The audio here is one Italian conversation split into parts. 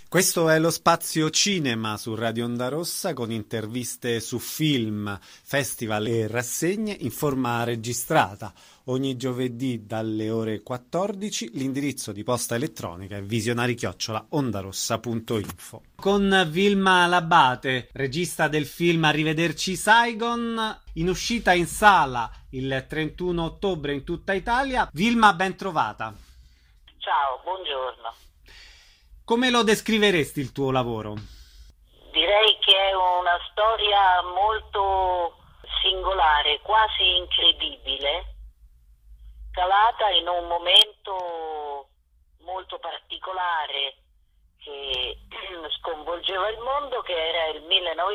Questo è lo spazio cinema su Radio Onda Rossa con interviste su film, festival e rassegne in forma registrata. Ogni giovedì dalle ore 14 l'indirizzo di posta elettronica è visionari@ondarossa.info. Con Vilma Labate, regista del film Arrivederci Saigon, in uscita in sala il 31 ottobre in tutta Italia. Vilma, ben trovata. Ciao, buongiorno. Come lo descriveresti il tuo lavoro? Direi che è una storia molto singolare, quasi incredibile, calata in un momento molto particolare che sconvolgeva il mondo, che era il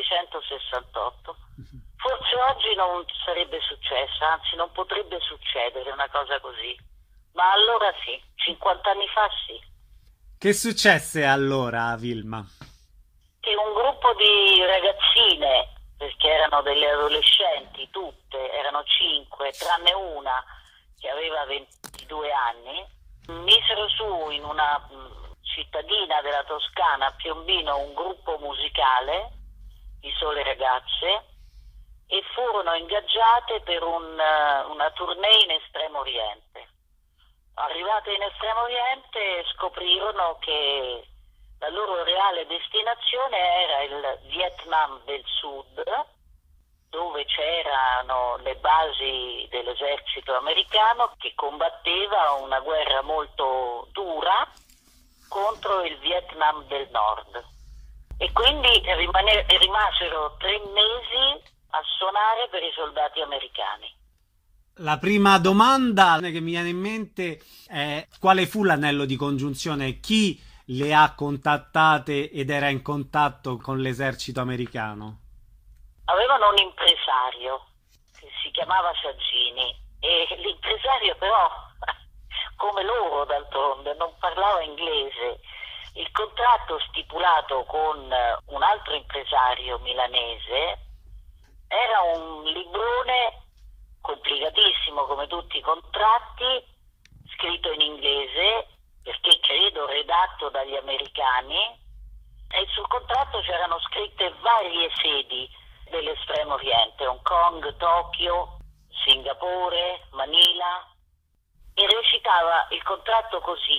1968. Forse oggi non sarebbe successa, anzi non potrebbe succedere una cosa così, ma allora sì, 50 anni fa sì. Che successe allora, Vilma? Che un gruppo di ragazzine, perché erano delle adolescenti tutte, erano 5, tranne una che aveva 22 anni, misero su in una cittadina della Toscana, a Piombino, un gruppo musicale di sole ragazze e furono ingaggiate per una tournée in Estremo Oriente. Arrivate in Estremo Oriente scoprirono che la loro reale destinazione era il Vietnam del Sud, dove c'erano le basi dell'esercito americano che combatteva una guerra molto dura contro il Vietnam del Nord. E quindi rimasero 3 mesi a suonare per i soldati americani. La prima domanda che mi viene in mente è: quale fu l'anello di congiunzione? Chi le ha contattate ed era in contatto con l'esercito americano? Avevano un impresario che si chiamava Saggini e l'impresario però, come loro d'altronde, non parlava inglese. Il contratto stipulato con un altro impresario milanese era un librone complicatissimo come tutti i contratti, scritto in inglese, perché credo redatto dagli americani, e sul contratto c'erano scritte varie sedi dell'Estremo Oriente: Hong Kong, Tokyo, Singapore, Manila, e recitava il contratto così: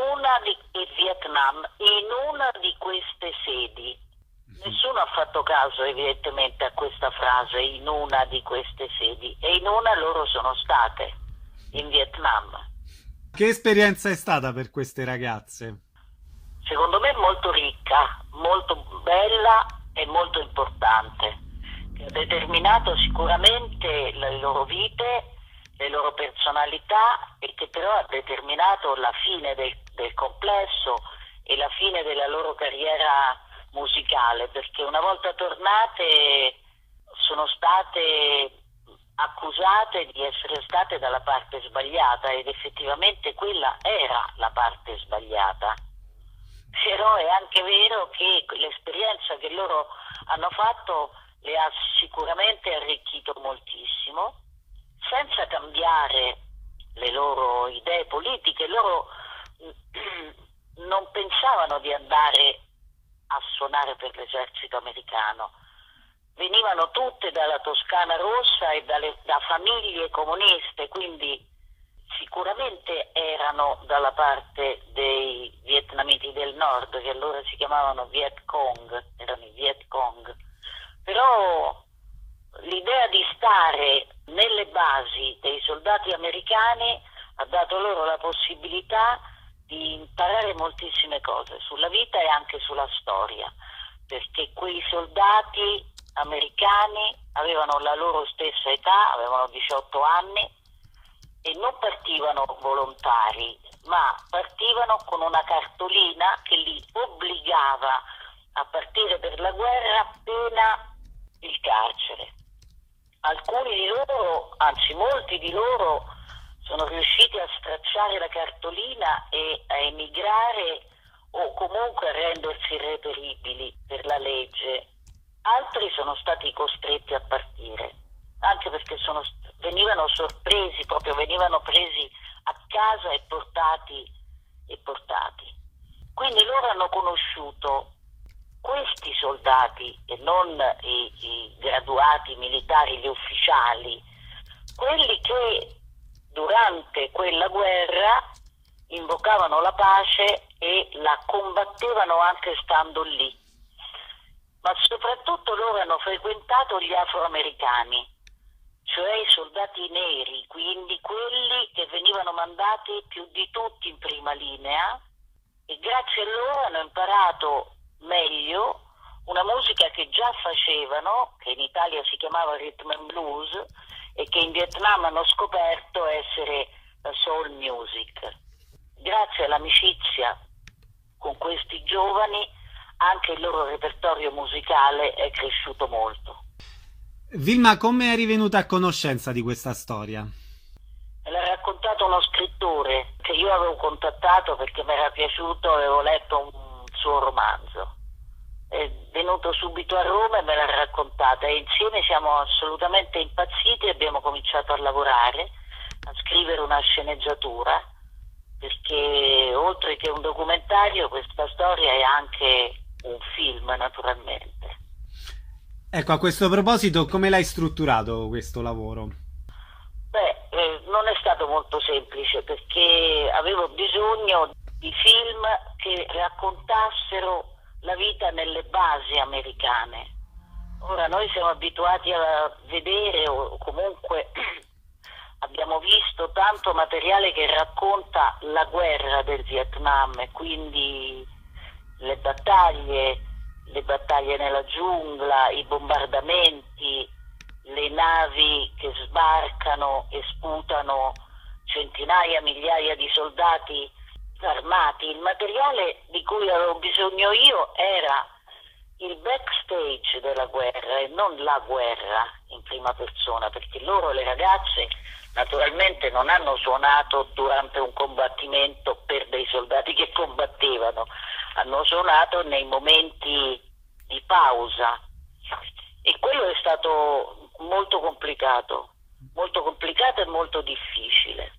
Vietnam, in una di queste sedi. Nessuno ha fatto caso evidentemente a questa frase, in una di queste sedi, e in una loro sono state, in Vietnam. Che esperienza è stata per queste ragazze? Secondo me molto ricca, molto bella e molto importante, che ha determinato sicuramente le loro vite, le loro personalità, e che però ha determinato la fine del complesso e la fine della loro carriera musicale, perché una volta tornate sono state accusate di essere state dalla parte sbagliata, ed effettivamente quella era la parte sbagliata. Però è anche vero che l'esperienza che loro hanno fatto le ha sicuramente arricchito moltissimo, senza cambiare le loro idee politiche. Loro non pensavano di andare a suonare per l'esercito americano. Venivano tutte dalla Toscana rossa e da famiglie comuniste, quindi sicuramente erano dalla parte dei vietnamiti del nord, che allora si chiamavano Viet Cong, erano i Viet Cong. Però l'idea di stare nelle basi dei soldati americani ha dato loro la possibilità di imparare moltissime cose sulla vita e anche sulla storia, perché quei soldati americani avevano la loro stessa età, avevano 18 anni e non partivano volontari, ma partivano con una cartolina che li obbligava a partire per la guerra pena il carcere. Alcuni di loro, anzi molti di loro, sono riusciti a stracciare la cartolina e a emigrare o comunque a rendersi irreperibili per la legge. Altri sono stati costretti a partire, anche perché venivano sorpresi, proprio venivano presi a casa e portati. Quindi loro hanno conosciuto questi soldati e non i graduati militari, gli ufficiali, quelli che durante quella guerra invocavano la pace e la combattevano anche stando lì. Ma soprattutto loro hanno frequentato gli afroamericani, cioè i soldati neri, quindi quelli che venivano mandati più di tutti in prima linea, e grazie a loro hanno imparato meglio una musica che già facevano, che in Italia si chiamava rhythm and blues e che in Vietnam hanno scoperto essere la soul music. Grazie all'amicizia con questi giovani anche il loro repertorio musicale è cresciuto molto. Vilma, come eri venuta a conoscenza di questa storia? Me l'ha raccontato uno scrittore che io avevo contattato perché mi era piaciuto, avevo letto un suo romanzo. È venuto subito a Roma e me l'ha raccontata e insieme siamo assolutamente impazziti e abbiamo cominciato a lavorare, a scrivere una sceneggiatura, perché oltre che un documentario questa storia è anche un film, naturalmente. Ecco, a questo proposito, come l'hai strutturato questo lavoro? Non è stato molto semplice perché avevo bisogno di film che raccontassero la vita nelle basi americane. Ora noi siamo abituati a vedere o comunque abbiamo visto tanto materiale che racconta la guerra del Vietnam e quindi le battaglie nella giungla, i bombardamenti, le navi che sbarcano e sputano centinaia, migliaia di soldati armati. Il materiale di cui avevo bisogno io era il backstage della guerra e non la guerra in prima persona, perché loro, le ragazze, naturalmente non hanno suonato durante un combattimento per dei soldati che combattevano, hanno suonato nei momenti di pausa e quello è stato molto complicato e molto difficile.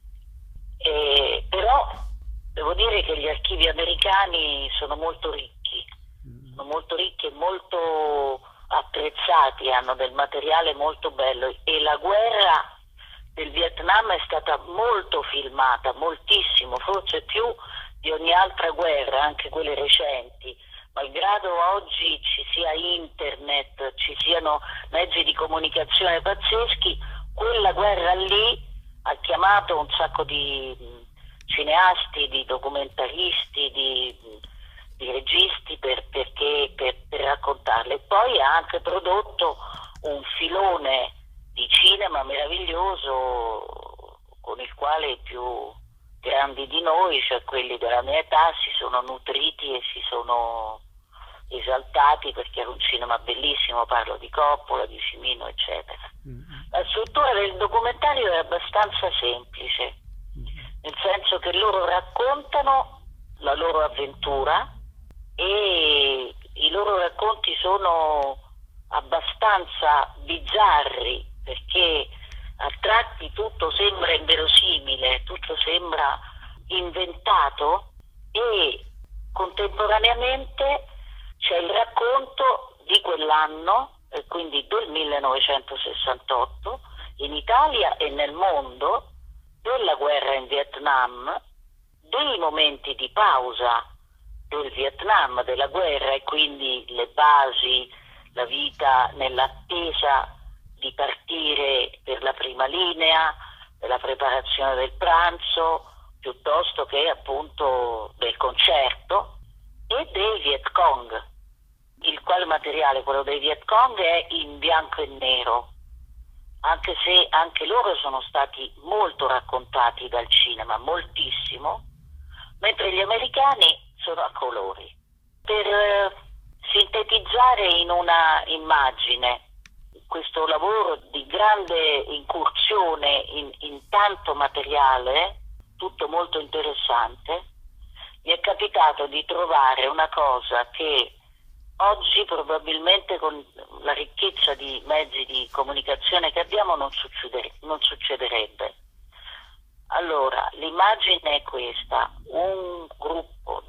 Però devo dire che gli archivi americani sono molto ricchi e molto attrezzati, hanno del materiale molto bello e la guerra del Vietnam è stata molto filmata, moltissimo, forse più di ogni altra guerra, anche quelle recenti. Malgrado oggi ci sia internet, ci siano mezzi di comunicazione pazzeschi, quella guerra lì ha chiamato un sacco di cineasti, di documentaristi, di registi per raccontarle. E poi ha anche prodotto un filone di cinema meraviglioso con il quale i più grandi di noi, cioè quelli della mia età, si sono nutriti e si sono esaltati perché era un cinema bellissimo, parlo di Coppola, di Cimino, eccetera. La struttura del documentario è abbastanza semplice, nel senso che loro raccontano la loro avventura e i loro racconti sono abbastanza bizzarri perché a tratti tutto sembra inverosimile, tutto sembra inventato e contemporaneamente c'è il racconto di quell'anno, e quindi del 1968, in Italia e nel mondo, della guerra in Vietnam, dei momenti di pausa del Vietnam, della guerra e quindi le basi, la vita nell'attesa di partire per la prima linea, della preparazione del pranzo, piuttosto che appunto del concerto, e dei Viet Cong, il quale materiale, quello dei Viet Cong, è in bianco e nero, anche se anche loro sono stati molto raccontati dal cinema, moltissimo, mentre gli americani sono a colori. Per sintetizzare in una immagine questo lavoro di grande incursione in tanto materiale, tutto molto interessante, mi è capitato di trovare una cosa che oggi probabilmente con la ricchezza di mezzi di comunicazione che abbiamo non succederebbe. Allora, l'immagine è questa: un gruppo di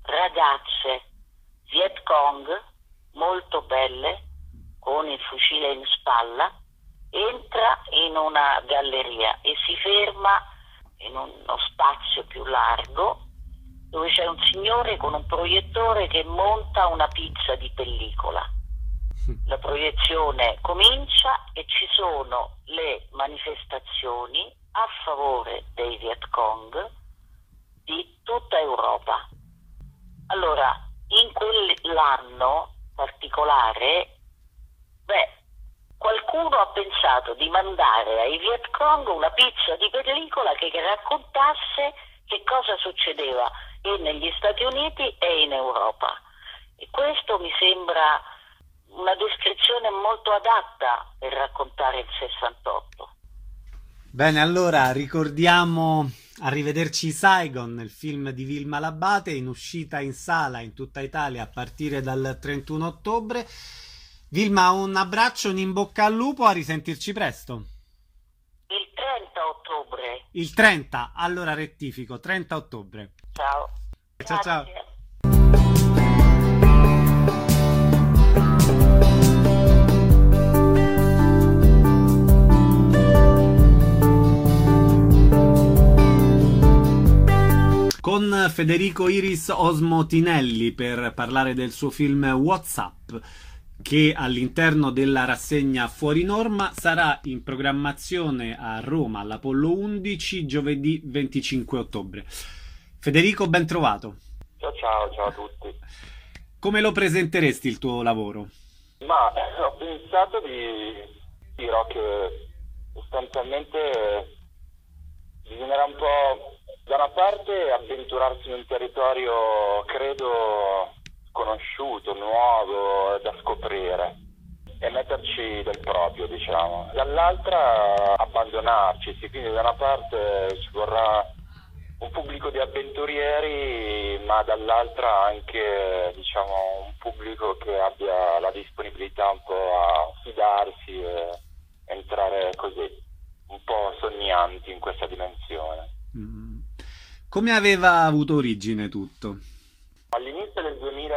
ragazze Viet Cong molto belle con il fucile in spalla, entra in una galleria e si ferma in uno spazio più largo dove c'è un signore con un proiettore che monta una pizza di pellicola. La proiezione comincia e ci sono le manifestazioni a favore dei Viet Cong di tutta Europa. Allora, in quell'anno particolare, qualcuno ha pensato di mandare ai Viet Cong una pizza di pellicola che raccontasse che cosa succedeva e negli Stati Uniti e in Europa. E questo mi sembra una descrizione molto adatta per raccontare il 68. Bene, allora ricordiamo Arrivederci Saigon, il film di Vilma Labate, in uscita in sala in tutta Italia a partire dal 31 ottobre. Vilma, un abbraccio, un in bocca al lupo, a risentirci presto. Il 30 ottobre. Il 30, allora rettifico, 30 ottobre. Ciao. Ciao, ciao. Con Federico Iris Osmo Tinelli per parlare del suo film WhatsApp, che all'interno della rassegna Fuori Norma sarà in programmazione a Roma all'Apollo 11 giovedì 25 ottobre. Federico, ben trovato. Ciao a tutti. Come lo presenteresti il tuo lavoro? Ma ho pensato dirò che sostanzialmente bisognerà un po', da una parte, avventurarsi in un territorio, credo, sconosciuto, nuovo, da scoprire e metterci del proprio, diciamo. Dall'altra abbandonarci, quindi da una parte ci vorrà un pubblico di avventurieri, ma dall'altra anche, diciamo, un pubblico che abbia la disponibilità un po' a fidarsi e entrare così, un po' sognanti in questa dimensione. Come aveva avuto origine tutto? All'inizio del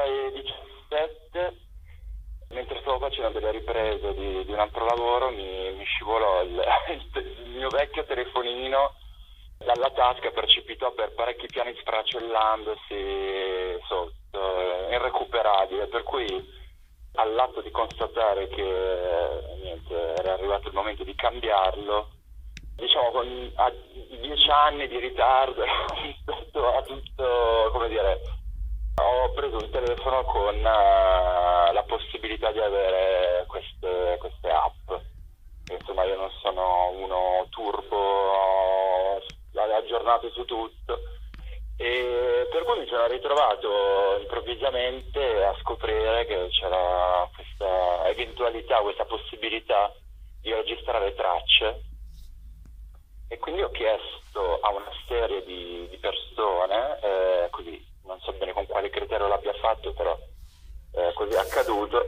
2017, mentre stavo facendo delle riprese di un altro lavoro, mi scivolò il mio vecchio telefonino dalla tasca, precipitò per parecchi piani sfracellandosi sotto, irrecuperabile, per cui all'atto di constatare che era arrivato il momento di cambiarlo, diciamo a 10 anni di ritardo rispetto a tutto, come dire, ho preso un telefono con la possibilità di avere queste app. Insomma, io non sono uno turbo, aggiornato su tutto, e per cui mi sono ritrovato improvvisamente a scoprire che c'era questa eventualità, questa possibilità di registrare tracce, e quindi ho chiesto a una serie di persone, così non so bene con quale criterio l'abbia fatto, però così è accaduto,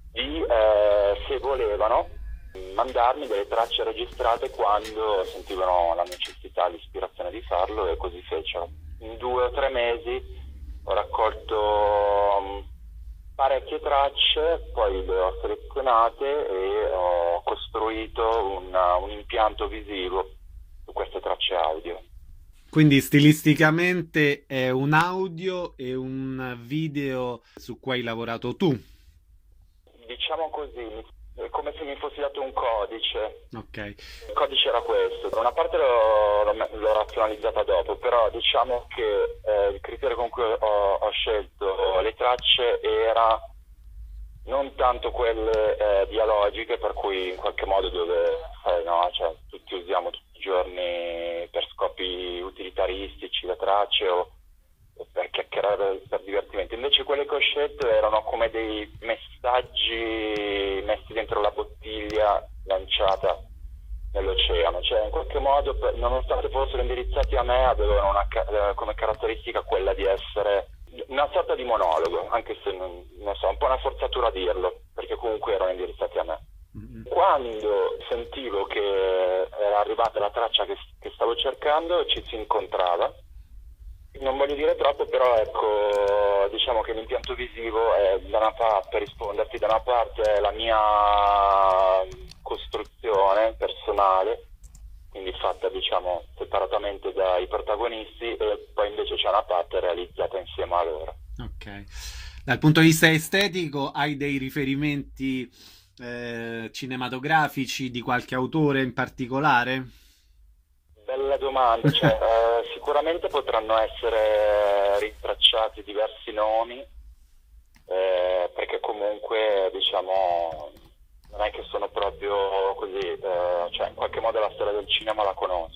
se volevano mandarmi delle tracce registrate quando sentivano la necessità, l'ispirazione di farlo, e così fecero. In 2 o 3 mesi ho raccolto parecchie tracce, poi le ho selezionate e ho costruito un impianto visivo su queste tracce audio. Quindi stilisticamente è un audio e un video su cui hai lavorato tu? Diciamo così, è come se mi fossi dato un codice. Ok. Il codice era questo. Da una parte l'ho razionalizzata dopo, però diciamo che il criterio con cui ho scelto le tracce era non tanto quelle dialogiche, per cui in qualche modo cioè, tutti usiamo tutti i giorni per scopi utilitaristici le tracce o per chiacchierare, per divertimento. Invece quelle che ho scelto erano come dei messaggi messi dentro la bottiglia lanciata nell'oceano, cioè in qualche modo, nonostante fossero indirizzati a me, avevano come caratteristica quella di essere una sorta di monologo, anche se non so, un po' una forzatura a dirlo, perché comunque erano indirizzati a me. Quando sentivo che era arrivata la traccia che stavo cercando, ci si incontrava. Non voglio dire troppo, però ecco, diciamo che l'impianto visivo è per risponderti, da una parte è la mia costruzione personale, quindi fatta diciamo separatamente dai protagonisti, e poi invece c'è una parte realizzata insieme a loro. Ok. Dal punto di vista estetico hai dei riferimenti cinematografici di qualche autore in particolare? Bella domanda, sicuramente potranno essere rintracciati diversi nomi, perché comunque diciamo non è che sono proprio così, in qualche modo la storia del cinema la conosco.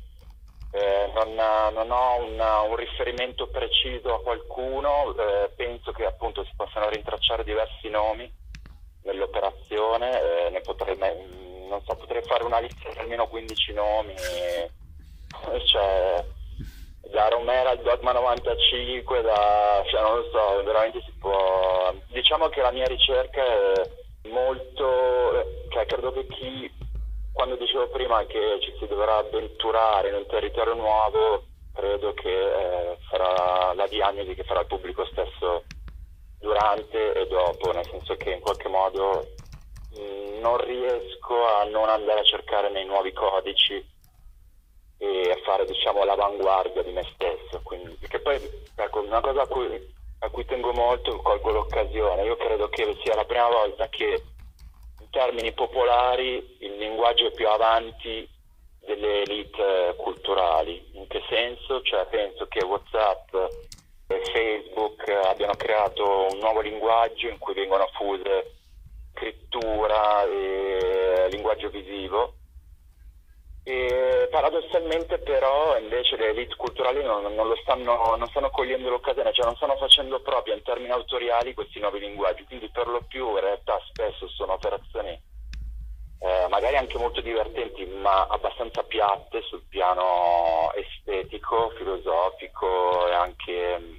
Non ho un riferimento preciso a qualcuno, penso che appunto si possano rintracciare diversi nomi nell'operazione, potrei fare una lista di almeno 15 nomi, da Romero al Dogma 95, non lo so, veramente si può. Diciamo che la mia ricerca è molto, credo che quando dicevo prima che ci si dovrà avventurare in un territorio nuovo, credo che sarà la diagnosi che farà il pubblico stesso durante e dopo, nel senso che in qualche modo non riesco a non andare a cercare nei nuovi codici e a fare diciamo l'avanguardia di me stesso, quindi, perché poi ecco, una cosa a cui tengo molto, colgo l'occasione, io credo che sia la prima volta che in termini popolari il linguaggio è più avanti delle elite culturali. In che senso? Penso che WhatsApp e Facebook abbiano creato un nuovo linguaggio in cui vengono fuse scrittura e linguaggio visivo, e paradossalmente però invece le elite culturali non stanno cogliendo l'occasione, non stanno facendo proprio in termini autoriali questi nuovi linguaggi, quindi per lo più in realtà spesso sono operazioni magari anche molto divertenti ma abbastanza piatte sul piano estetico, filosofico e anche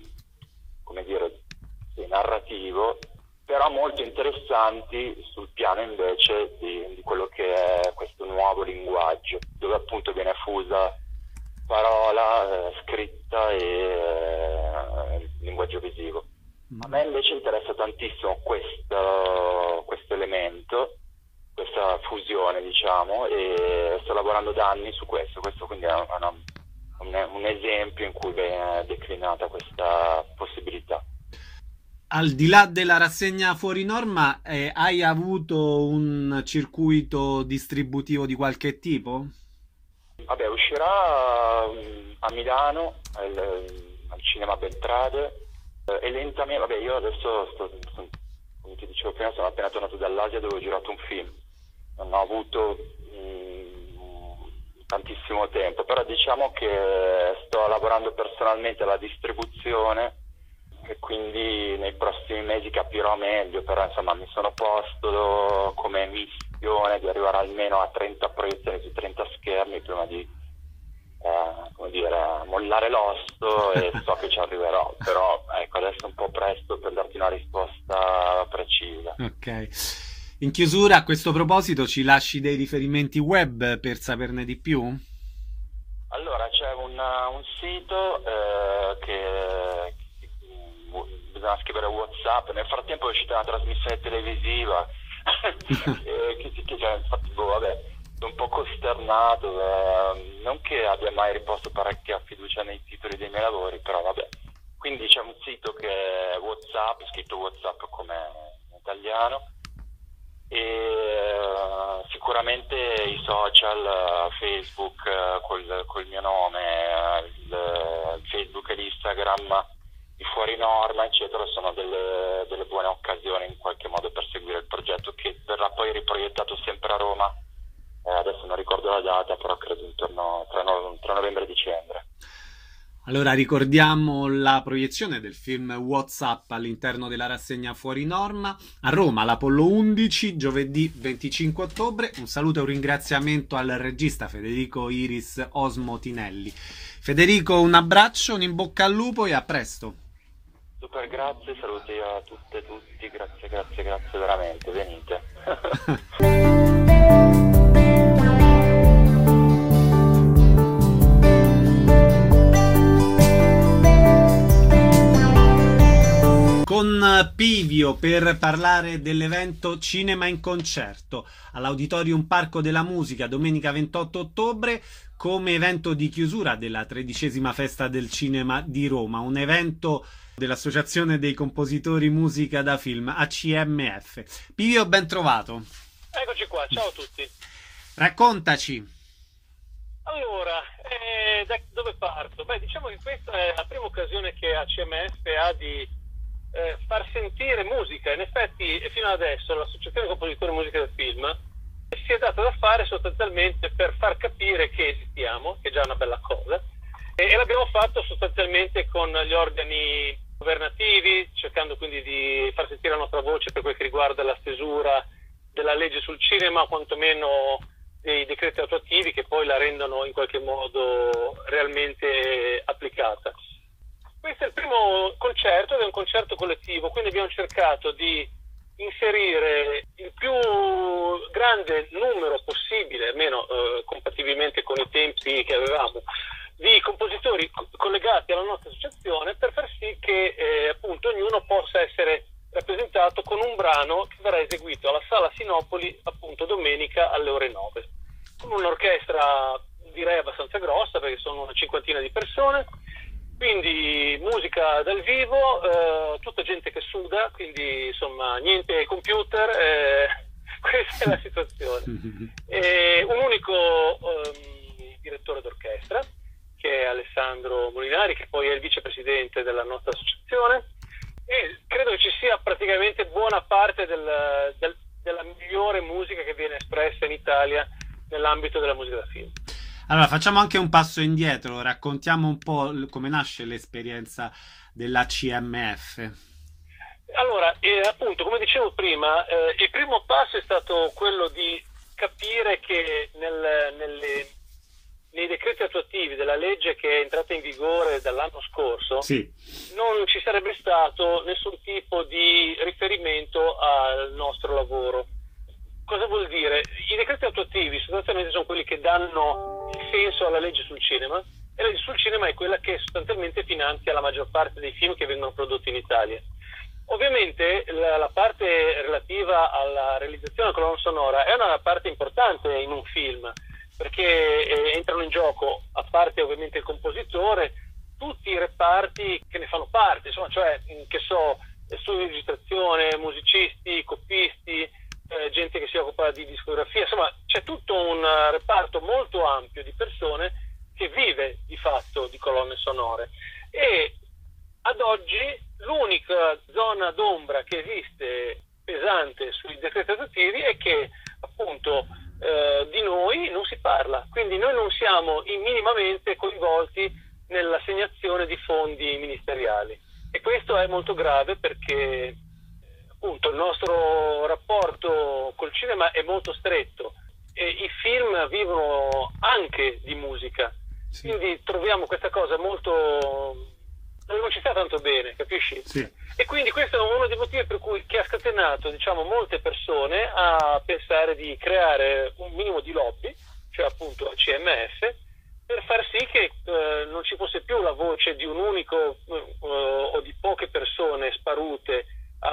narrativo, però molto interessanti sul piano invece di quello che è questo nuovo linguaggio, dove appunto viene fusa parola, scritta e linguaggio visivo. A me invece interessa tantissimo questo elemento, questa fusione diciamo, e sto lavorando da anni su questo quindi è un esempio in cui viene declinata questa possibilità. Al di là della rassegna fuori norma, hai avuto un circuito distributivo di qualche tipo? Vabbè, uscirà a Milano, al Cinema Beltrade, e lentamente, io adesso come ti dicevo prima, sono appena tornato dall'Asia dove ho girato un film. Non ho avuto tantissimo tempo, però diciamo che sto lavorando personalmente alla distribuzione e quindi nei prossimi mesi capirò meglio, però insomma mi sono posto come missione di arrivare almeno a 30 proiezioni su 30 schermi prima di mollare l'osso, e so che ci arriverò, però ecco, adesso è un po' presto per darti una risposta precisa. Ok. In chiusura, a questo proposito, ci lasci dei riferimenti web per saperne di più? Allora, c'è un sito che bisogna scrivere WhatsApp. Nel frattempo è uscita una trasmissione televisiva infatti sono un po' costernato, non che abbia mai riposto parecchia fiducia nei titoli dei miei lavori, però quindi c'è un sito che è WhatsApp, scritto WhatsApp come in italiano, e sicuramente i social, Facebook col mio nome, il Facebook e l'Instagram di Fuori Norma eccetera, sono delle buone occasioni in qualche modo per seguire il progetto, che verrà poi riproiettato sempre a Roma, adesso non ricordo la data, però credo intorno tra novembre e dicembre. Allora ricordiamo la proiezione del film WhatsApp all'interno della rassegna Fuori Norma a Roma, l'Apollo 11, giovedì 25 ottobre. Un saluto e un ringraziamento al regista Federico Iris Osmo Tinelli. Federico, un abbraccio, un in bocca al lupo e a presto. Super, grazie, saluti a tutte e tutti, grazie veramente, venite. Pivio per parlare dell'evento Cinema in Concerto all'Auditorium Parco della Musica domenica 28 ottobre come evento di chiusura della 13ª Festa del Cinema di Roma, un evento dell'Associazione dei Compositori Musica da Film, ACMF. Pivio, ben trovato. Eccoci qua, ciao a tutti. Raccontaci. Allora, da dove parto? Beh, diciamo che questa è la prima occasione che ACMF ha di far sentire musica. In effetti, fino ad adesso l'Associazione dei Compositori Musica da Film si è data da fare sostanzialmente per far capire che esistiamo, che è già una bella cosa, e l'abbiamo fatto sostanzialmente con gli organi governativi, cercando quindi di far sentire la nostra voce per quel che riguarda la stesura della legge sul cinema, quantomeno dei decreti attuativi che poi la rendono in qualche modo realmente applicata. Questo è il primo concerto ed è un concerto collettivo, quindi abbiamo cercato di inserire il più grande numero possibile, almeno compatibilmente con i tempi che avevamo, di compositori collegati alla nostra associazione per far sì che appunto ognuno possa essere rappresentato con un brano che verrà eseguito alla Sala Sinopoli appunto domenica alle ore 9, con un'orchestra direi abbastanza grossa perché sono una cinquantina di persone, quindi musica dal vivo, tutta gente che suda, quindi insomma niente computer, questa è la situazione. Un unico direttore d'orchestra che è Alessandro Molinari, che poi è il vicepresidente della nostra associazione, e credo che ci sia praticamente buona parte della migliore musica che viene espressa in Italia nell'ambito della musica da film. Allora, facciamo anche un passo indietro, raccontiamo un po' come nasce l'esperienza dell'ACMF. Allora, appunto, come dicevo prima, il primo passo è stato quello di capire che nei decreti attuativi della legge che è entrata in vigore dall'anno scorso, sì, non ci sarebbe stato nessun tipo di riferimento al nostro lavoro. Cosa vuol dire? I decreti attuativi sostanzialmente sono quelli che danno il senso alla legge sul cinema, e la legge sul cinema è quella che sostanzialmente finanzia la maggior parte dei film che vengono prodotti in Italia. Ovviamente la parte relativa alla realizzazione della colonna sonora è una parte importante in un film, perché entrano in gioco, a parte ovviamente il compositore, tutti i reparti che ne fanno parte, insomma, cioè, che so, studio di registrazione, musicisti, coppisti, gente che si occupa di discografia, insomma, c'è tutto un reparto molto ampio di persone che vive di fatto di colonne sonore. E ad oggi l'unica zona d'ombra che esiste pesante sui decreti attuativi è che appunto di noi non si parla, quindi noi non siamo minimamente coinvolti nell'assegnazione di fondi ministeriali, e questo è molto grave perché appunto il nostro rapporto col cinema è molto stretto e i film vivono anche di musica, sì. Quindi troviamo questa cosa molto, non ci sta tanto bene, capisci? Sì. E quindi questo è uno dei motivi per cui che ha scatenato, diciamo, molte persone a pensare di creare un minimo di lobby, cioè appunto ACMF, per far sì che non ci fosse più la voce di un unico o di poche persone sparute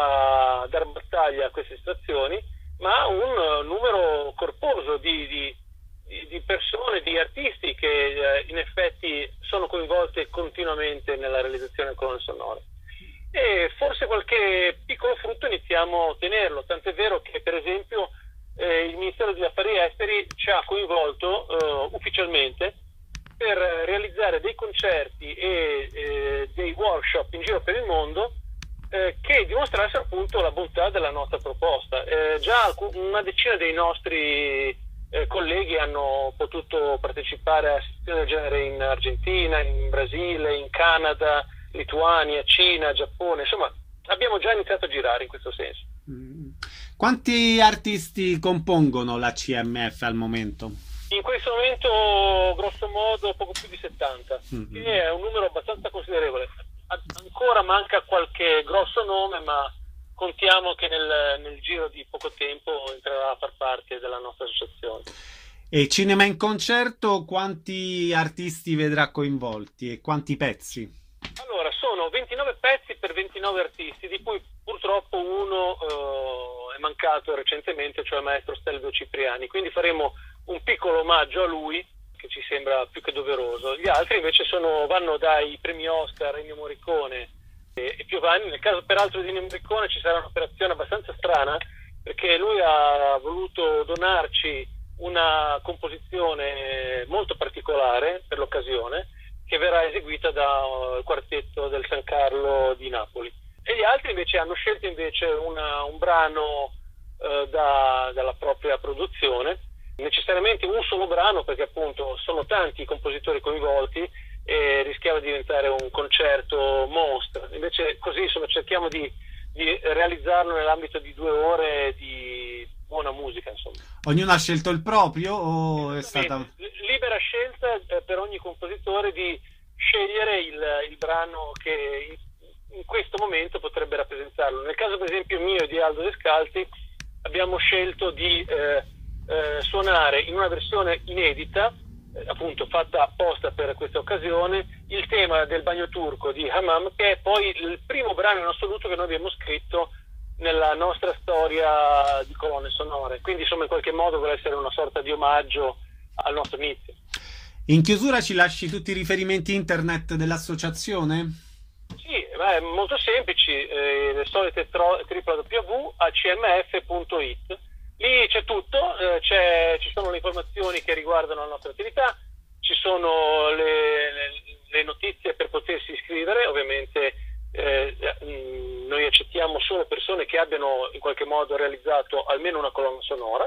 a dar battaglia a queste situazioni, ma un numero corposo di persone, di artisti che in effetti sono coinvolte continuamente nella realizzazione delle colonne sonore. E forse qualche piccolo frutto iniziamo a ottenerlo, tant'è vero che per esempio il Ministero degli Affari Esteri ci ha coinvolto ufficialmente per realizzare dei concerti e dei workshop in giro per il mondo che dimostrassero appunto la bontà della nostra proposta. Già una decina dei nostri colleghi hanno potuto partecipare a sessioni del genere in Argentina, in Brasile, in Canada, Lituania, Cina, Giappone, insomma abbiamo già iniziato a girare in questo senso. Quanti artisti compongono la CMF al momento? In questo momento grosso modo poco più di 70, che è un numero abbastanza considerevole. Ancora manca qualche grosso nome, ma contiamo che nel giro di poco tempo entrerà a far parte della nostra associazione. E Cinema in Concerto, quanti artisti vedrà coinvolti e quanti pezzi? Allora, sono 29 pezzi per 29 artisti, di cui purtroppo uno è mancato recentemente, cioè il maestro Stelvio Cipriani, quindi faremo un piccolo omaggio a lui che ci sembra più che doveroso. Gli altri invece vanno dai premi Oscar Ennio Morricone e Piovani. Nel caso peraltro di Ennio Morricone ci sarà un'operazione abbastanza strana, perché lui ha voluto donarci una composizione molto particolare per l'occasione, che verrà eseguita dal quartetto del San Carlo di Napoli. E gli altri invece hanno scelto un brano dalla propria produzione, necessariamente un solo brano, perché appunto sono tanti i compositori coinvolti e rischiava di diventare un concerto mostro. Invece così cerchiamo di realizzarlo nell'ambito di 2 ore di buona musica, insomma. Ognuno ha scelto il proprio o è stata libera scelta per ogni compositore di scegliere il brano che in questo momento potrebbe rappresentarlo. Nel caso per esempio mio e di Aldo Descalzi abbiamo scelto di suonare in una versione inedita, appunto fatta apposta per questa occasione, il tema del Bagno Turco di Hamam, che è poi il primo brano in assoluto che noi abbiamo scritto nella nostra storia di colonne sonore. Quindi insomma in qualche modo vuole essere una sorta di omaggio al nostro inizio. In chiusura ci lasci tutti i riferimenti internet dell'associazione? Sì, molto semplici, le solite www.acmf.it. Lì c'è tutto, ci sono le informazioni che riguardano la nostra attività, ci sono le notizie per potersi iscrivere. Ovviamente noi accettiamo solo persone che abbiano in qualche modo realizzato almeno una colonna sonora.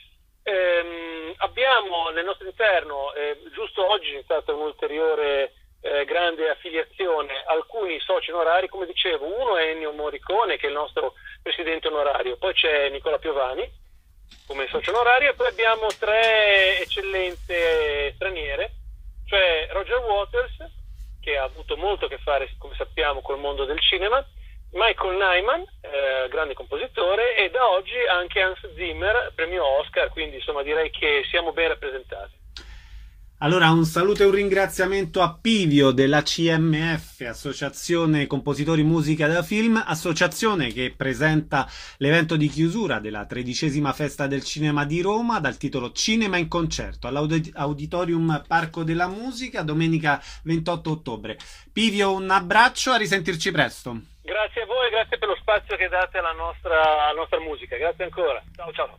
Abbiamo nel nostro interno, giusto oggi è stata un'ulteriore grande affiliazione, alcuni soci onorari, come dicevo. Uno è Ennio Morricone, che è il nostro presidente onorario, poi c'è Nicola Piovani come socio onorario, e poi abbiamo 3 eccellenze straniere, cioè Roger Waters, che ha avuto molto a che fare, come sappiamo, col mondo del cinema, Michael Nyman, grande compositore, e da oggi anche Hans Zimmer, premio Oscar, quindi insomma direi che siamo ben rappresentati. Allora un saluto e un ringraziamento a Pivio della CMF, Associazione Compositori Musica da Film, associazione che presenta l'evento di chiusura della 13ª Festa del Cinema di Roma dal titolo Cinema in Concerto all'Auditorium Parco della Musica domenica 28 ottobre. Pivio, un abbraccio, a risentirci presto. Grazie a voi, grazie per lo spazio che date alla nostra musica, grazie ancora, ciao ciao.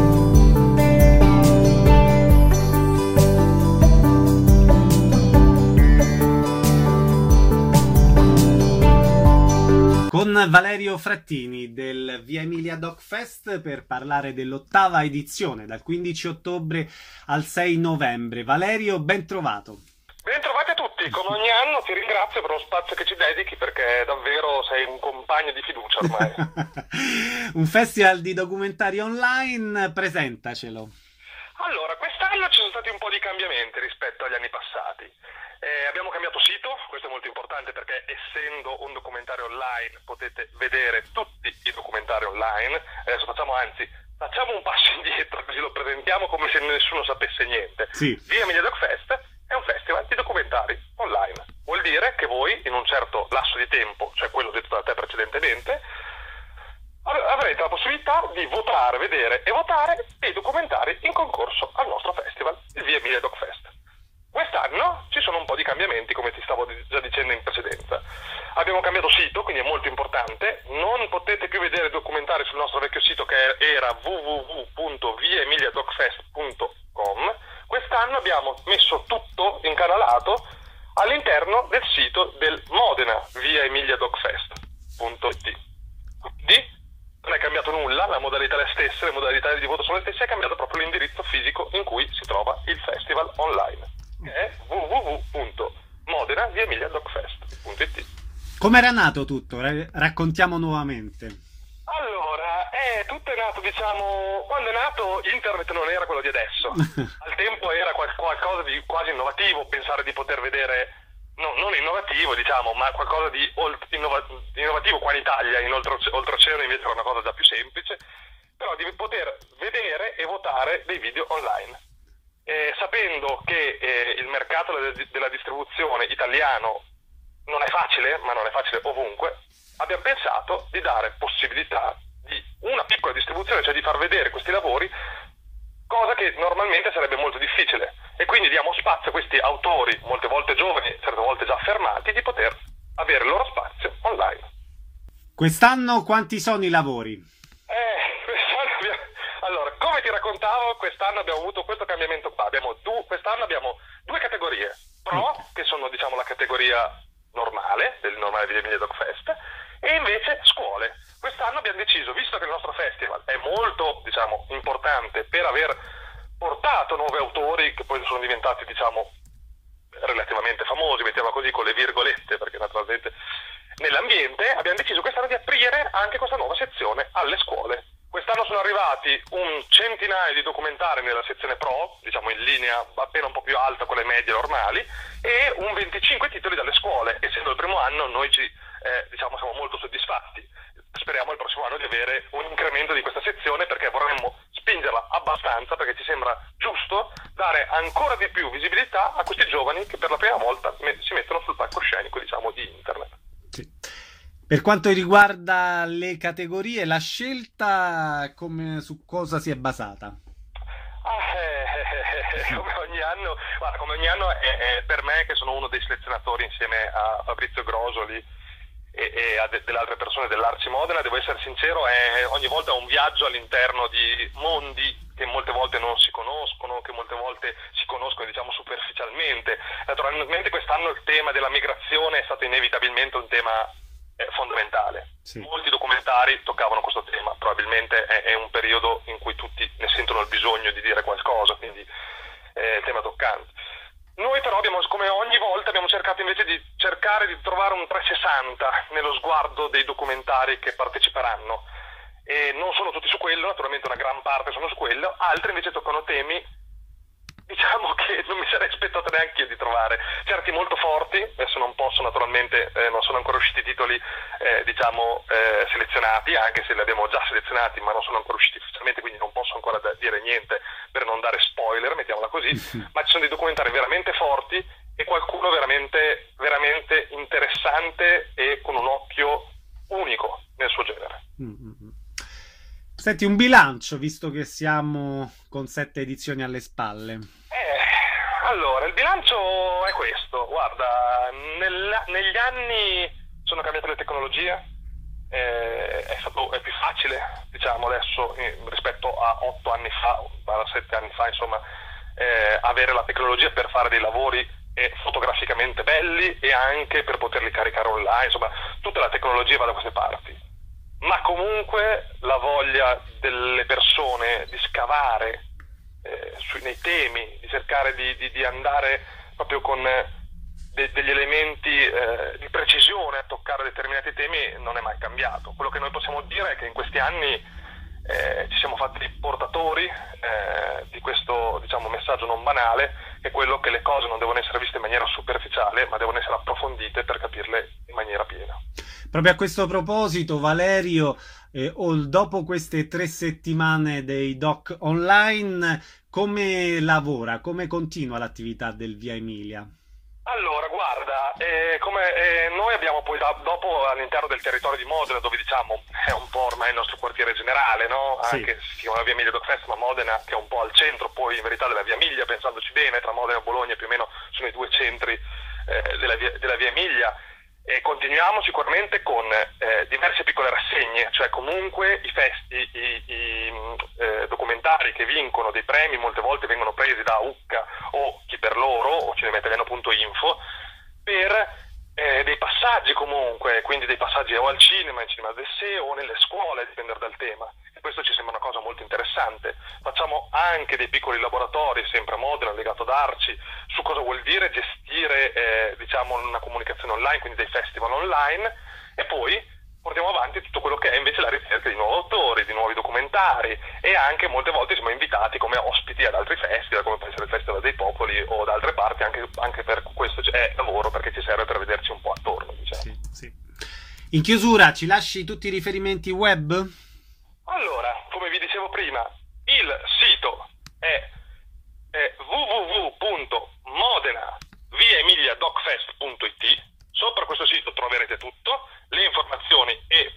Con Valerio Frattini del Via Emilia Doc Fest per parlare dell'8ª edizione dal 15 ottobre al 6 novembre. Valerio, ben trovato. Ben trovati a tutti, come ogni anno ti ringrazio per lo spazio che ci dedichi, perché davvero sei un compagno di fiducia ormai. Un festival di documentari online, presentacelo. Allora, quest'anno ci sono stati un po' di cambiamenti rispetto agli anni passati. Abbiamo cambiato sito, questo è molto importante perché essendo un documentario online potete vedere tutti i documentari online. Adesso facciamo un passo indietro, così lo presentiamo come se nessuno sapesse niente. Sì. Via Emilia Doc Fest è un festival di documentari online. Vuol dire che voi in un certo lasso di tempo, cioè quello detto da te precedentemente, avrete la possibilità di votare, vedere e votare dei documentari in concorso al nostro festival, il Via Emilia Doc Fest. Quest'anno ci sono un po' di cambiamenti, come ti stavo già dicendo in precedenza. Abbiamo cambiato sito, quindi è molto importante. Non potete più vedere documentari sul nostro vecchio sito, che era www.viaemiliadocfest.com. Quest'anno abbiamo messo tutto incanalato all'interno del sito del Modena viaemiliadocfest.it. Quindi non è cambiato nulla, la modalità è la stessa, le modalità di voto sono le stesse, è cambiato proprio l'indirizzo fisico in cui si trova il festival online, che è www.modena-viaemiliadocfest.it. Com'era nato tutto? Raccontiamo nuovamente. Allora, tutto è nato, diciamo, quando è nato internet non era quello di adesso. Al tempo era qualcosa di quasi innovativo, pensare di poter vedere, no, non innovativo diciamo, ma qualcosa di innovativo qua in Italia, in oltreoceano invece era una cosa già più semplice, però di poter vedere e votare dei video online. Sapendo che il mercato della distribuzione italiano non è facile, ma non è facile ovunque, abbiamo pensato di dare possibilità di una piccola distribuzione, cioè di far vedere questi lavori, cosa che normalmente sarebbe molto difficile, e quindi diamo spazio a questi autori, molte volte giovani, certe volte già affermati, di poter avere il loro spazio online. Quest'anno quanti sono i lavori? Allora, come ti raccontavo, quest'anno abbiamo avuto questo cambiamento qua. Quest'anno abbiamo due categorie. Pro, che sono diciamo la categoria normale, del normale Via Emilia Doc Fest, e invece scuole. Quest'anno abbiamo deciso, visto che il nostro festival è molto, diciamo, importante per aver portato nuovi autori che poi sono diventati, diciamo, relativamente famosi, mettiamo così con le virgolette, perché naturalmente nell'ambiente, abbiamo deciso quest'anno di aprire anche questa nuova sezione alle scuole. Quest'anno sono arrivati un centinaio di documentari nella sezione Pro, diciamo in linea appena un po' più alta con le medie normali, e un 25 titoli dalle scuole. Essendo il primo anno noi diciamo siamo molto soddisfatti. Speriamo il prossimo anno di avere un incremento di questa sezione, perché vorremmo spingerla abbastanza, perché ci sembra giusto dare ancora di più visibilità a questi giovani che per la prima volta si mettono sul palcoscenico, diciamo, di internet. Sì. Per quanto riguarda le categorie, la scelta su cosa si è basata? Come ogni anno è per me, che sono uno dei selezionatori insieme a Fabrizio Grosoli e a delle altre persone dell'Arci Modena, devo essere sincero, ogni volta un viaggio all'interno di mondi che molte volte non si conoscono, che molte volte si conoscono, diciamo, superficialmente. Naturalmente quest'anno il tema della migrazione è stato inevitabilmente un tema fondamentale. Sì. Molti documentari toccavano questo tema, probabilmente è un periodo in cui tutti ne sentono il bisogno di dire qualcosa, quindi è il tema toccante. Noi però come ogni volta abbiamo cercato invece di trovare un 360 nello sguardo dei documentari che parteciperanno, e non sono tutti su quello, naturalmente una gran parte sono su quello, altri invece toccano temi, diciamo, che non mi sarei aspettato neanche io di trovare, certi molto forti. Adesso non posso, naturalmente, non sono ancora usciti i titoli selezionati, anche se li abbiamo già selezionati, ma non sono ancora usciti ufficialmente, quindi non posso ancora dire niente per non dare spoiler, mettiamola così. Ma ci sono dei documentari veramente forti e qualcuno veramente, veramente interessante e con un occhio unico nel suo genere. Senti, un bilancio, visto che siamo con 7 edizioni alle spalle. Allora, il bilancio è questo. Guarda, negli anni sono cambiate le tecnologie, è più facile, diciamo, adesso rispetto a 8 anni fa, a 7 anni fa, insomma, avere la tecnologia per fare dei lavori fotograficamente belli e anche per poterli caricare online. Insomma, tutta la tecnologia va da queste parti. Ma comunque la voglia delle persone di scavare nei temi, di cercare di andare proprio con degli elementi di precisione a toccare determinati temi non è mai cambiato. Quello che noi possiamo dire è che in questi anni ci siamo fatti portatori di questo, diciamo, messaggio non banale, che è quello che le cose non devono essere viste in maniera superficiale, ma devono essere approfondite per capirle in maniera piena. Proprio a questo proposito, Valerio, dopo queste 3 settimane dei doc online, come lavora, come continua l'attività del Via Emilia? Allora, guarda, noi abbiamo poi dopo all'interno del territorio di Modena, dove diciamo è un po' ormai il nostro quartiere generale, no? Sì. Anche se si chiama Via Emilia Doc Fest, ma Modena, che è un po' al centro poi in verità della Via Emilia, pensandoci bene, tra Modena e Bologna più o meno sono i due centri della Via Emilia. E continuiamo sicuramente con diverse piccole rassegne, cioè comunque i documentari che vincono dei premi molte volte vengono presi da UCCA o Chi per loro o cinematitaliano.info per dei passaggi comunque, quindi dei passaggi o al cinema, in cinema del sé o nelle scuole, a dipendere dal tema. E questo ci sembra una cosa molto interessante. Facciamo anche dei piccoli laboratori, sempre a Modena, legato ad Arci, su cosa vuol dire gestire diciamo una comunicazione online, quindi dei festival online, e poi portiamo avanti tutto quello che è invece la ricerca di nuovi autori, di nuovi documentari, e anche molte volte siamo invitati come ospiti ad altri festival, come può essere il Festival dei Popoli o da altre parti, anche per questo è lavoro, perché ci serve per vederci un po' attorno, diciamo. Sì, sì. In chiusura ci lasci tutti i riferimenti web? Allora, come vi dicevo prima, il sito è www.modenaviaemiliadocfest.it. Sopra questo sito troverete tutto, le informazioni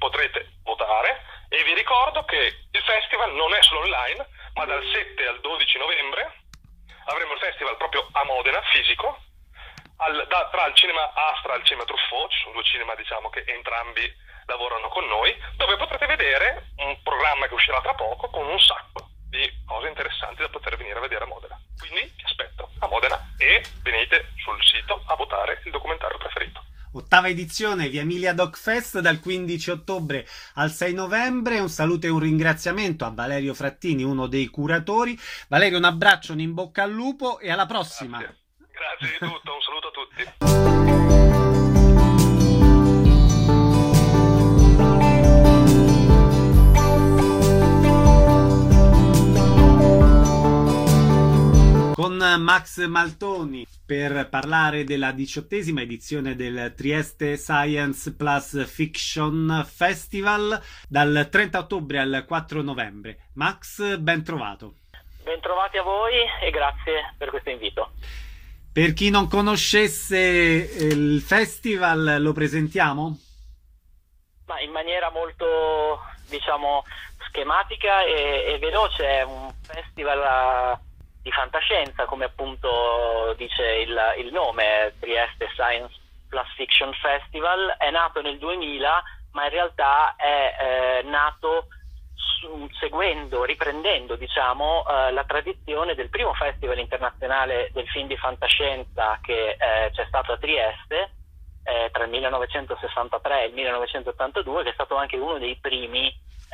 potrete votare, e vi ricordo che il festival non è solo online, ma dal 7 al 12 novembre avremo il festival proprio a Modena, fisico, tra il cinema Astra e il cinema Truffaut. Ci sono due cinema, diciamo, che entrambi lavorano con noi, dove potrete vedere un programma che uscirà tra poco con un sacco di cose interessanti da poter venire a vedere a Modena. Quindi vi aspetto a Modena e venite sul sito a votare il documentario preferito. 8ª edizione Via Emilia Doc Fest dal 15 ottobre al 6 novembre. Un saluto e un ringraziamento a Valerio Frattini, uno dei curatori. Valerio, un abbraccio, un in bocca al lupo e alla prossima. Grazie di tutto, un saluto a tutti. Con Max Maltoni per parlare della 18ª edizione del Trieste Science Plus Fiction Festival dal 30 ottobre al 4 novembre. Max, ben trovato. Ben trovati a voi e grazie per questo invito. Per chi non conoscesse il festival, lo presentiamo? Ma in maniera molto, diciamo, schematica e veloce. È un festival di fantascienza, come appunto dice il nome, Trieste Science Plus Fiction Festival. È nato nel 2000, ma in realtà è nato riprendendo, diciamo, la tradizione del primo festival internazionale del film di fantascienza che c'è stato a Trieste tra il 1963 e il 1982, che è stato anche uno dei primi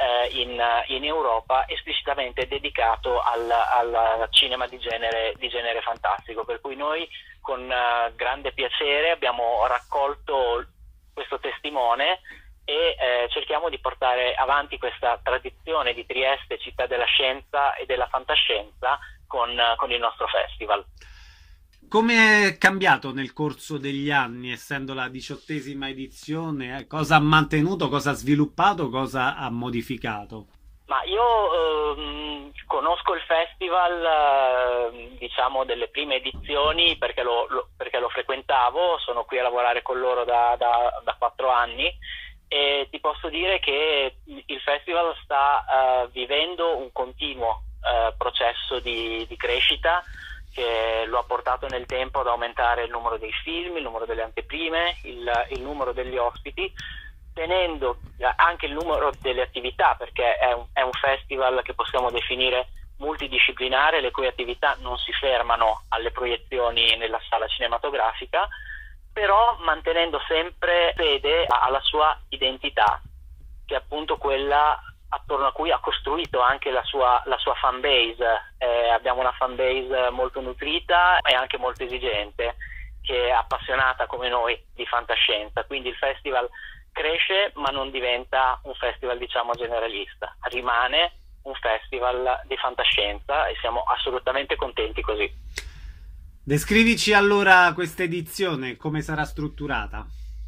in Europa esplicitamente dedicato al cinema di genere fantastico, per cui noi con grande piacere abbiamo raccolto questo testimone e cerchiamo di portare avanti questa tradizione di Trieste, città della scienza e della fantascienza, con il nostro festival. Come è cambiato nel corso degli anni, essendo la 18ª edizione? Cosa ha mantenuto, cosa ha sviluppato, cosa ha modificato? Ma io conosco il festival, diciamo, delle prime edizioni perché lo frequentavo. Sono qui a lavorare con loro da 4 anni e ti posso dire che il festival sta vivendo un continuo processo di crescita, che lo ha portato nel tempo ad aumentare il numero dei film, il numero delle anteprime, il numero degli ospiti, tenendo anche il numero delle attività, perché è un festival che possiamo definire multidisciplinare, le cui attività non si fermano alle proiezioni nella sala cinematografica, però mantenendo sempre fede alla sua identità, che è appunto quella attorno a cui ha costruito anche la sua fan base. Abbiamo una fan base molto nutrita e anche molto esigente, che è appassionata come noi di fantascienza. Quindi il festival cresce, ma non diventa un festival, diciamo, generalista, rimane un festival di fantascienza e siamo assolutamente contenti così. Descrivici allora questa edizione, come sarà strutturata?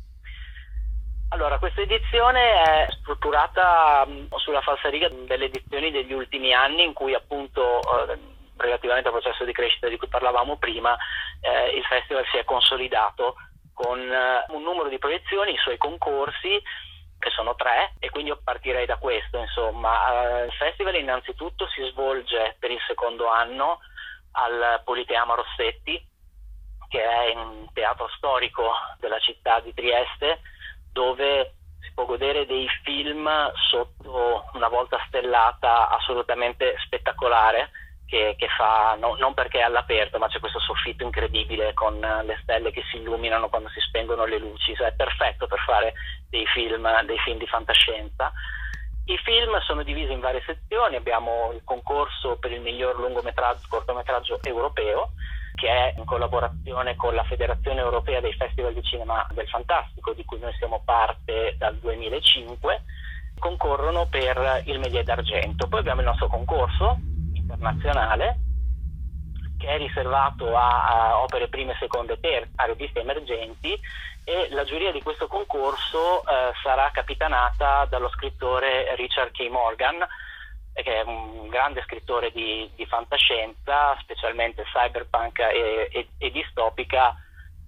Allora, questa edizione è strutturata sulla falsariga delle edizioni degli ultimi anni, in cui appunto, relativamente al processo di crescita di cui parlavamo prima, il festival si è consolidato con un numero di proiezioni, i suoi concorsi, che sono 3, e quindi io partirei da questo. Insomma, il festival innanzitutto si svolge per il 2° anno al Politeama Rossetti, che è un teatro storico della città di Trieste, dove si può godere dei film sotto una volta stellata assolutamente spettacolare, che fa, non perché è all'aperto, ma c'è questo soffitto incredibile con le stelle che si illuminano quando si spengono le luci. È perfetto per fare dei film di fantascienza. I film sono divisi in varie sezioni. Abbiamo il concorso per il miglior cortometraggio europeo, che è in collaborazione con la Federazione Europea dei Festival di Cinema del Fantastico, di cui noi siamo parte dal 2005, concorrono per il Médaille d'Argento. Poi abbiamo il nostro concorso internazionale, che è riservato a opere prime, seconde e terze, a registi emergenti, e la giuria di questo concorso sarà capitanata dallo scrittore Richard K. Morgan, che è un grande scrittore di fantascienza, specialmente cyberpunk e distopica,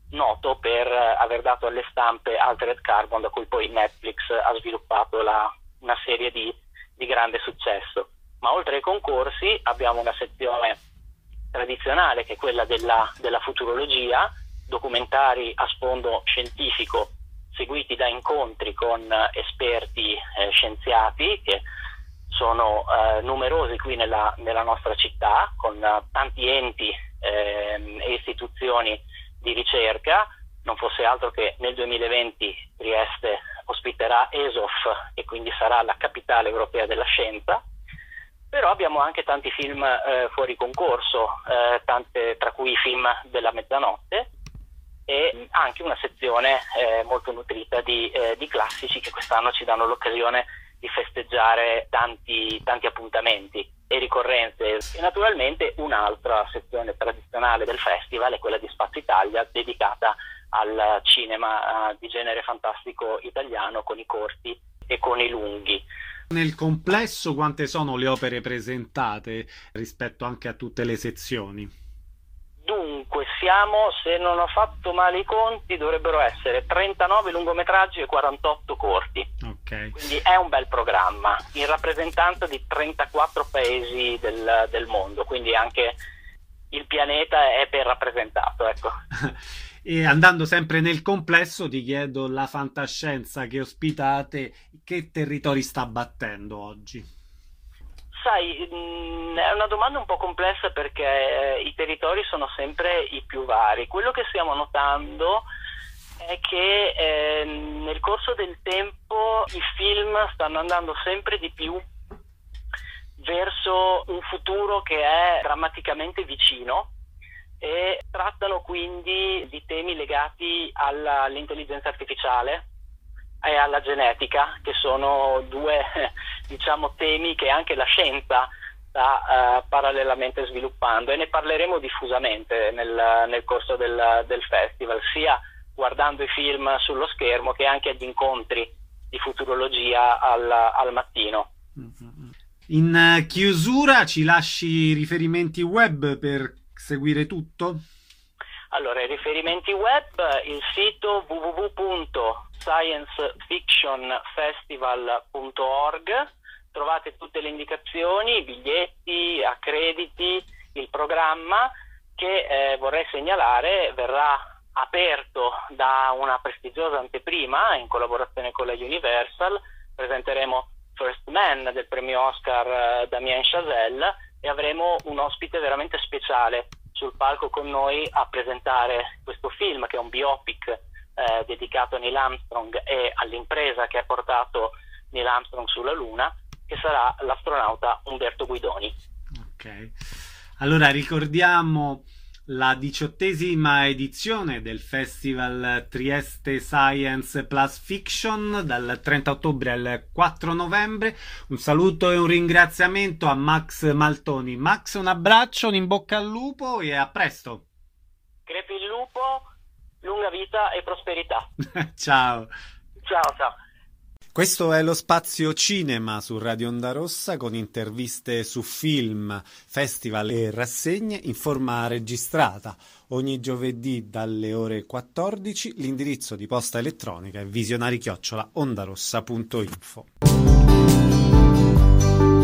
noto per aver dato alle stampe Altered Carbon, da cui poi Netflix ha sviluppato una serie di grande successo. Ma oltre ai concorsi abbiamo una sezione tradizionale che è quella della futurologia, documentari a sfondo scientifico seguiti da incontri con esperti scienziati che sono numerosi qui nella nostra città, con tanti enti e istituzioni di ricerca. Non fosse altro che nel 2020 Trieste ospiterà ESOF e quindi sarà la capitale europea della scienza. Però abbiamo anche tanti film fuori concorso, tra cui i film della mezzanotte, e anche una sezione molto nutrita di classici che quest'anno ci danno l'occasione di festeggiare tanti appuntamenti e ricorrenze. E naturalmente un'altra sezione tradizionale del festival è quella di Spazio Italia, dedicata al cinema di genere fantastico italiano, con i corti e con i lunghi. Nel complesso quante sono le opere presentate rispetto anche a tutte le sezioni? Dunque, siamo, se non ho fatto male i conti, dovrebbero essere 39 lungometraggi e 48 corti. Okay. Quindi è un bel programma, in rappresentanza di 34 paesi del mondo, quindi anche il pianeta è ben rappresentato, ecco. E andando sempre nel complesso, ti chiedo, la fantascienza che ospitate, che territori sta battendo oggi? Sai, è una domanda un po' complessa perché i territori sono sempre i più vari. Quello che stiamo notando è che nel corso del tempo i film stanno andando sempre di più verso un futuro che è drammaticamente vicino, e trattano quindi di temi legati all'intelligenza artificiale e alla genetica, che sono due temi che anche la scienza sta parallelamente sviluppando, e ne parleremo diffusamente nel corso del festival, sia guardando i film sullo schermo che anche agli incontri di futurologia al mattino. In chiusura ci lasci riferimenti web per seguire tutto? Allora, i riferimenti web, il sito www.sciencefictionfestival.org, trovate tutte le indicazioni, i biglietti, accrediti, il programma che vorrei segnalare verrà aperto da una prestigiosa anteprima in collaborazione con la Universal. Presenteremo First Man del premio Oscar Damien Chazelle e avremo un ospite veramente speciale sul palco con noi a presentare questo film, che è un biopic dedicato a Neil Armstrong e all'impresa che ha portato Neil Armstrong sulla Luna, che sarà l'astronauta Umberto Guidoni. Ok, allora ricordiamo la 18ª edizione del Festival Trieste Science Plus Fiction dal 30 ottobre al 4 novembre. Un saluto e un ringraziamento a Max Maltoni. Max, un abbraccio, un in bocca al lupo e a presto. Crepi il lupo, lunga vita e prosperità. Ciao. Ciao. Questo è lo Spazio Cinema su Radio Onda Rossa, con interviste su film, festival e rassegne in forma registrata. Ogni giovedì dalle ore 14, l'indirizzo di posta elettronica è visionari@ondarossa.info.